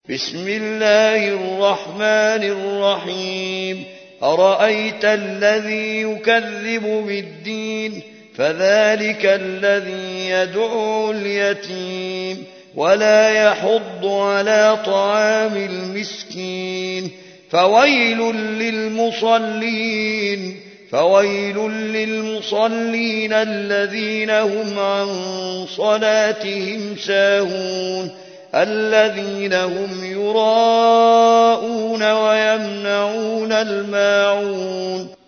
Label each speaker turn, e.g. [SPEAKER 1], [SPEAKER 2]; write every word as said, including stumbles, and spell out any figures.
[SPEAKER 1] بسم الله الرحمن الرحيم أرأيت الذي يكذب بالدين فذلك الذي يدعو اليتيم ولا يحض على طعام المسكين فويل للمصلين فويل للمصلين الذين هم عن صلاتهم ساهون الذين هم يراءون ويمنعون الماعون